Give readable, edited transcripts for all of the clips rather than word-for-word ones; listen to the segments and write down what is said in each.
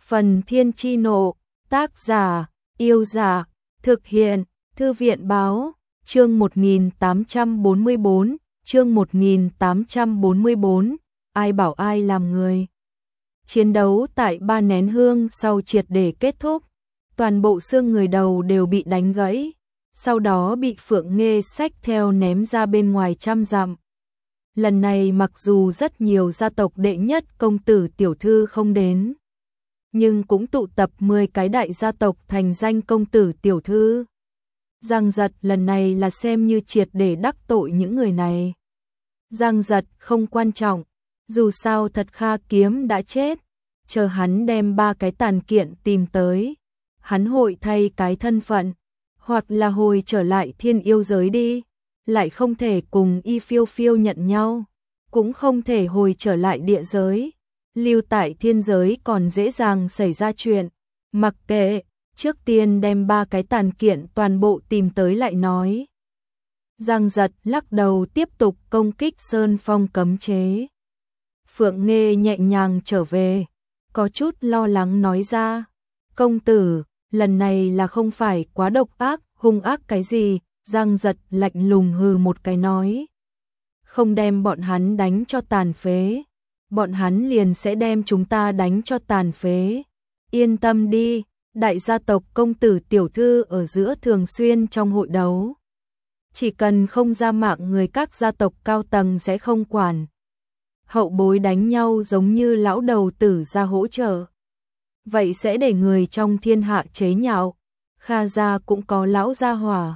Phần Thiên Chi Nộ, tác giả, Yêu Dạ, thực hiện, Thư viện Báo, chương 1844, chương 1844, ai bảo ai làm người. Chiến đấu tại Ba Nén Hương sau triệt để kết thúc, toàn bộ xương người đầu đều bị đánh gãy, sau đó bị Phượng Nghê xách theo ném ra bên ngoài trăm dặm. Lần này mặc dù rất nhiều gia tộc đệ nhất công tử tiểu thư không đến, nhưng cũng tụ tập 10 cái đại gia tộc thành danh công tử tiểu thư. Giang Giật lần này là xem như triệt để đắc tội những người này. Giang Giật không quan trọng, dù sao Thật Kha Kiếm đã chết, chờ hắn đem 3 cái tàn kiện tìm tới, hắn hội thay cái thân phận, hoặc là hồi trở lại thiên yêu giới đi, lại không thể cùng Y Phiêu Phiêu nhận nhau, cũng không thể hồi trở lại địa giới, lưu tại thiên giới còn dễ dàng xảy ra chuyện, mặc kệ, trước tiên đem 3 cái tàn kiện toàn bộ tìm tới lại nói. Giang Giật lắc đầu tiếp tục công kích Sơn Phong cấm chế. Phượng Nghê nhẹ nhàng trở về, có chút lo lắng nói ra, công tử, lần này là không phải quá độc ác, hung ác cái gì. Giang Giật lạnh lùng hừ một cái nói, không đem bọn hắn đánh cho tàn phế, bọn hắn liền sẽ đem chúng ta đánh cho tàn phế. Yên tâm đi, đại gia tộc công tử tiểu thư ở giữa thường xuyên trong hội đấu, chỉ cần không ra mạng người các gia tộc cao tầng sẽ không quản. Hậu bối đánh nhau giống như lão đầu tử ra hỗ trợ, vậy sẽ để người trong thiên hạ chế nhạo. Kha gia cũng có lão gia hỏa.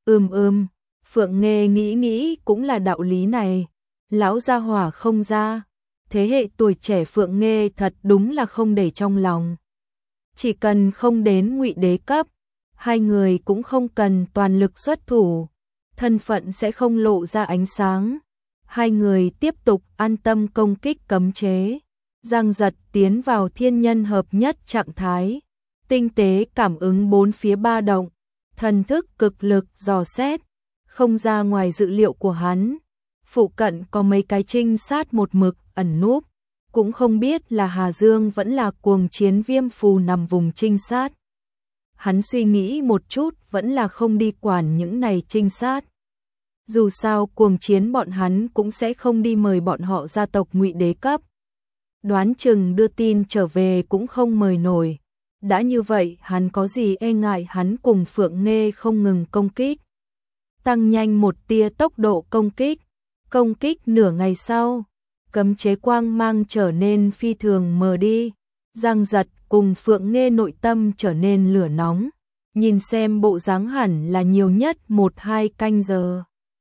Phượng Nghê nghĩ cũng là đạo lý này. Lão gia hỏa không ra, thế hệ tuổi trẻ Phượng Nghê thật đúng là không để trong lòng. Chỉ cần không đến Ngụy Đế cấp, hai người cũng không cần toàn lực xuất thủ, thân phận sẽ không lộ ra ánh sáng. Hai người tiếp tục an tâm công kích cấm chế. Giang Giật tiến vào thiên nhân hợp nhất trạng thái, tinh tế cảm ứng bốn phía ba động, thần thức cực lực dò xét, không ra ngoài dự liệu của hắn. Phụ cận có mấy cái trinh sát một mực ẩn núp, cũng không biết là Hà Dương vẫn là Cuồng Chiến Viêm Phù nằm vùng trinh sát. Hắn suy nghĩ một chút vẫn là không đi quản những này trinh sát. Dù sao Cuồng Chiến bọn hắn cũng sẽ không đi mời bọn họ gia tộc Ngụy Đế cấp. Đoán chừng đưa tin trở về cũng không mời nổi. Đã như vậy hắn có gì e ngại, hắn cùng Phượng Nghê không ngừng công kích. Tăng nhanh một tia tốc độ công kích nửa ngày sau, cấm chế quang mang trở nên phi thường mờ đi. Giang Giật cùng Phượng Nghê nội tâm trở nên lửa nóng, nhìn xem bộ dáng hẳn là nhiều nhất 1-2 canh giờ.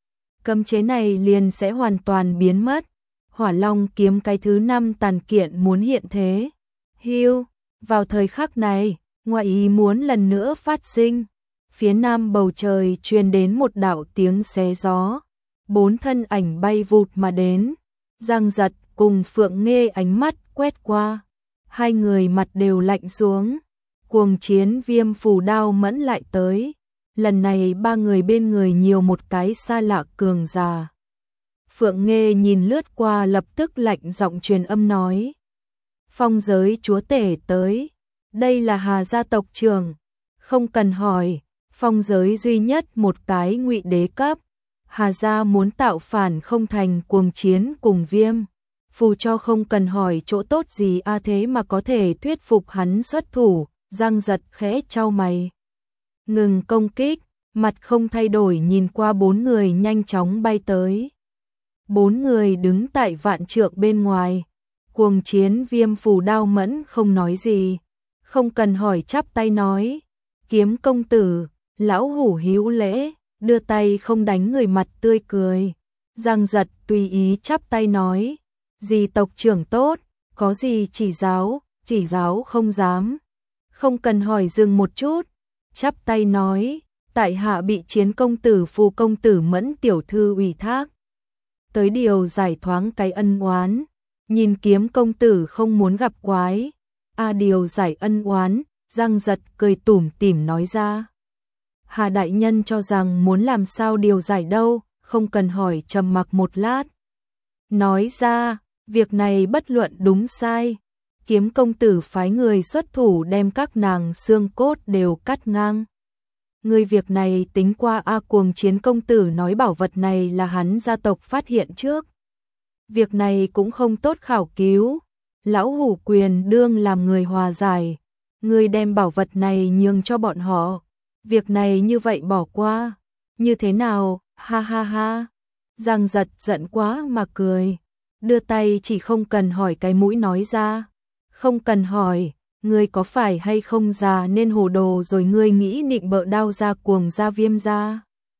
Cấm chế này liền sẽ hoàn toàn biến mất. Hỏa Long kiếm cái thứ 5 tàn kiện muốn hiện thế. Hưu, vào thời khắc này, ngoại ý muốn lần nữa phát sinh. Phía nam bầu trời truyền đến một đạo tiếng xé gió. 4 thân ảnh bay vụt mà đến. Giang Giật cùng Phượng Nghê ánh mắt quét qua. Hai người mặt đều lạnh xuống. Cuồng Chiến Viêm Phù đao mẫn lại tới. Lần này 3 người bên người nhiều một cái xa lạ cường già. Phượng Nghê nhìn lướt qua lập tức lạnh giọng truyền âm nói. Phong giới chúa tể tới. Đây là Hà gia tộc trưởng. Không cần hỏi, phong giới duy nhất một cái Ngụy Đế cấp. Hà gia muốn tạo phản không thành Cuồng Chiến cùng Viêm Phù cho không cần hỏi chỗ tốt gì thế mà có thể thuyết phục hắn xuất thủ. Giang Giật khẽ chau mày, ngừng công kích, mặt không thay đổi nhìn qua 4 người nhanh chóng bay tới. 4 người đứng tại vạn trượng bên ngoài. Cuồng Chiến Viêm Phù đao mẫn không nói gì, không cần hỏi chắp tay nói, Kiếm công tử, lão hủ hữu lễ, đưa tay không đánh người mặt tươi cười. Giang Giật tùy ý chắp tay nói, dì tộc trưởng tốt, có gì chỉ giáo không dám. Không cần hỏi dừng một chút, chắp tay nói, tại hạ bị Chiến công tử Phù công tử Mẫn tiểu thư ủy thác tới điều giải thoáng cái ân oán. Nhìn Kiếm công tử không muốn gặp quái, điều giải ân oán. Giang Giật cười tủm tỉm nói ra, Hà đại nhân cho rằng muốn làm sao điều giải đâu, không cần hỏi. Trầm mặc một lát, nói ra, việc này bất luận đúng sai, Kiếm công tử phái người xuất thủ đem các nàng xương cốt đều cắt ngang. Người việc này tính qua a. Cuồng Chiến công tử nói bảo vật này là hắn gia tộc phát hiện trước. Việc này cũng không tốt khảo cứu. Lão Hủ Quyền đương làm người hòa giải. Người đem bảo vật này nhường cho bọn họ. Việc này như vậy bỏ qua. Như thế nào? Ha ha ha. Giang Giật giận quá mà cười. Đưa tay chỉ không cần hỏi cái mũi nói ra. Không cần hỏi. Ngươi có phải hay không già nên hồ đồ rồi ngươi nghĩ nịnh bợ Đao gia Cuồng gia Viêm gia.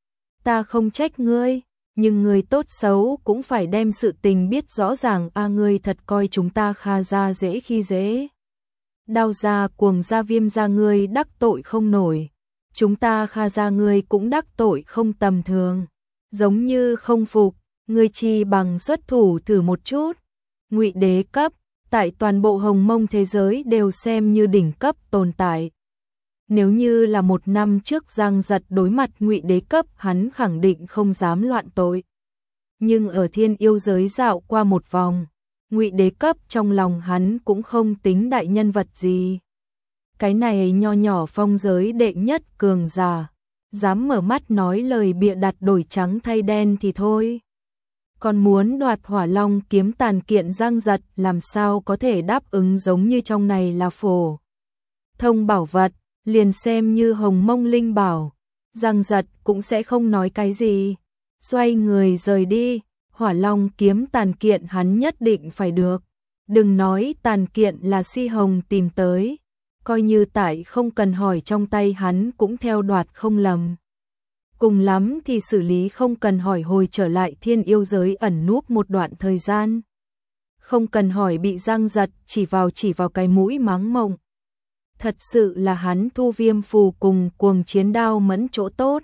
Ta không trách ngươi, nhưng ngươi tốt xấu cũng phải đem sự tình biết rõ ràng a. Ngươi thật coi chúng ta Kha gia dễ khi dễ. Đao gia Cuồng gia Viêm gia ngươi đắc tội không nổi, chúng ta Kha gia ngươi cũng đắc tội không tầm thường. Giống như không phục, ngươi chi bằng xuất thủ thử một chút. Ngụy đế cấp tại toàn bộ Hồng Mông thế giới đều xem như đỉnh cấp tồn tại. Nếu như là 1 năm trước Giang Giật đối mặt Ngụy đế cấp, hắn khẳng định không dám loạn tội. Nhưng ở Thiên Yêu giới dạo qua một vòng, Ngụy đế cấp trong lòng hắn cũng không tính đại nhân vật gì. Cái này nho nhỏ phong giới đệ nhất cường giả, dám mở mắt nói lời bịa đặt đổi trắng thay đen thì thôi. Còn muốn đoạt Hỏa Long kiếm tàn kiện, Giang Giật làm sao có thể đáp ứng giống như trong này là phổ thông bảo vật, liền xem như Hồng Mông linh bảo, Giang Giật cũng sẽ không nói cái gì. Xoay người rời đi, Hỏa Long kiếm tàn kiện hắn nhất định phải được. Đừng nói tàn kiện là Si Hồng tìm tới, coi như tại không cần hỏi trong tay hắn cũng theo đoạt không lầm. Cùng lắm thì xử lý không cần hỏi hồi trở lại Thiên Yêu giới ẩn núp một đoạn thời gian. Không cần hỏi bị Giang Giật chỉ vào cái mũi mắng mộng. Thật sự là hắn thu Viêm phù cùng Cuồng Chiến đao mẫn chỗ tốt.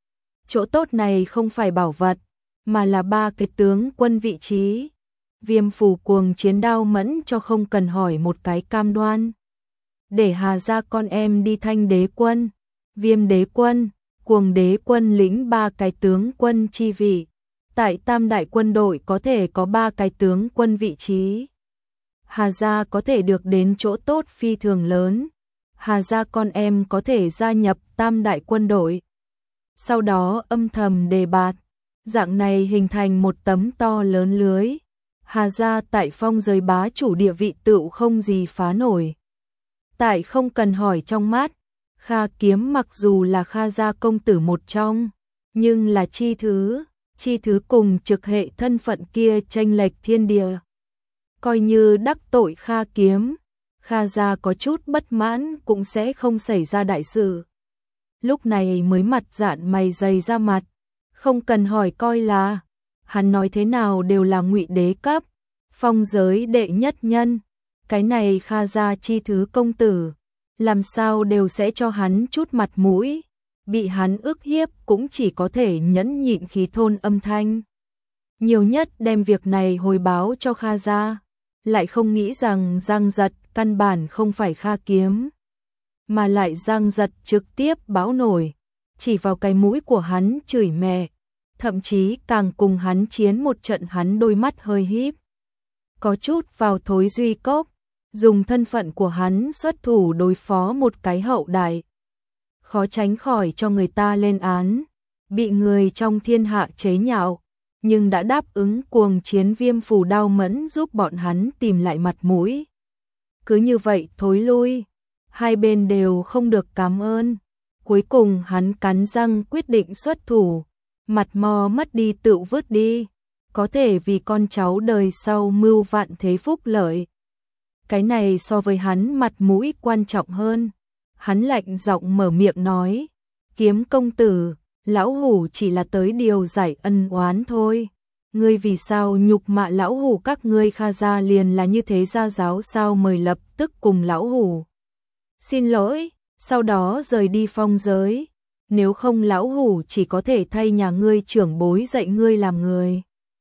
Chỗ tốt này không phải bảo vật, mà là 3 cái tướng quân vị trí. Viêm phù Cuồng Chiến đao mẫn cho không cần hỏi một cái cam đoan. Để Hà gia con em đi Thanh đế quân, Viêm đế quân, Cuồng đế quân lĩnh 3 cái tướng quân chi vị. Tại Tam đại quân đội có thể có 3 cái tướng quân vị trí. Hà gia có thể được đến chỗ tốt phi thường lớn. Hà gia con em có thể gia nhập Tam đại quân đội. Sau đó âm thầm đề bạt. Dạng này hình thành một tấm to lớn lưới. Hà gia tại phong giới bá chủ địa vị tựu không gì phá nổi. Tại không cần hỏi trong mắt, Kha Kiếm mặc dù là Kha gia công tử một trong, nhưng là chi thứ cùng trực hệ thân phận kia chênh lệch thiên địa. Coi như đắc tội Kha Kiếm, Kha gia có chút bất mãn cũng sẽ không xảy ra đại sự. Lúc này mới mặt dạn mày dày ra mặt, không cần hỏi coi là, hắn nói thế nào đều là Ngụy đế cấp, phong giới đệ nhất nhân, cái này Kha gia chi thứ công tử, làm sao đều sẽ cho hắn chút mặt mũi, bị hắn ức hiếp cũng chỉ có thể nhẫn nhịn khí thôn âm thanh. Nhiều nhất đem việc này hồi báo cho Kha gia, lại không nghĩ rằng Giang Giật căn bản không phải Kha Kiếm, mà lại Giang Giật trực tiếp báo nổi, chỉ vào cái mũi của hắn chửi mẹ, thậm chí càng cùng hắn chiến một trận. Hắn đôi mắt hơi híp, có chút vào thối duy cốc, dùng thân phận của hắn xuất thủ đối phó một cái hậu đại, khó tránh khỏi cho người ta lên án, bị người trong thiên hạ chế nhạo, nhưng đã đáp ứng Cuồng Chiến Viêm phù đao mẫn giúp bọn hắn tìm lại mặt mũi. Cứ như vậy thối lui, hai bên đều không được cảm ơn. Cuối cùng hắn cắn răng quyết định xuất thủ, mặt mò mất đi tựu vứt đi, có thể vì con cháu đời sau mưu vạn thế phúc lợi. Cái này so với hắn mặt mũi quan trọng hơn. Hắn lạnh giọng mở miệng nói, Kiếm công tử, lão hủ chỉ là tới điều giải ân oán thôi. Ngươi vì sao nhục mạ lão hủ? Các ngươi Kha gia liền là như thế gia giáo sao? Mời lập tức cùng lão hủ xin lỗi, sau đó rời đi phong giới. Nếu không lão hủ chỉ có thể thay nhà ngươi trưởng bối dạy ngươi làm người.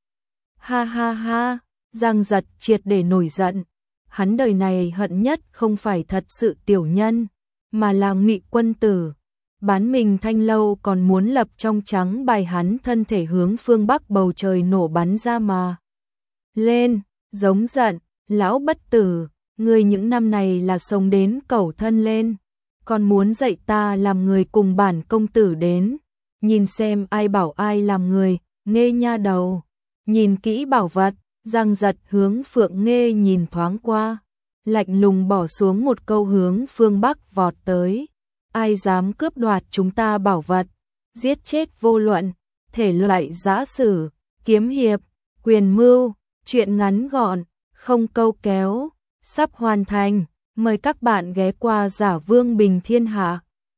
Ha ha ha, Giang Giật triệt để nổi giận. Hắn đời này hận nhất không phải thật sự tiểu nhân, mà là Ngụy quân tử. Bán mình thanh lâu còn muốn lập trong trắng bài hắn thân thể hướng phương Bắc bầu trời nổ bắn ra mà lên, giống giận, lão bất tử, Ngươi những năm này là sống đến cẩu thân lên, còn muốn dạy ta làm người cùng bản công tử đến, nhìn xem ai bảo ai làm người, Nghê nha đầu. Nhìn kỹ bảo vật, Giang Giật hướng Phượng Nghê nhìn thoáng qua, lạnh lùng bỏ xuống một câu hướng phương Bắc vọt tới. Ai dám cướp đoạt chúng ta bảo vật, giết chết vô luận, thể loại giã sử, kiếm hiệp, quyền mưu, truyện ngắn gọn, không câu kéo, sắp hoàn thành. Mời các bạn ghé qua Giả Vương Bình Thiên Hạ.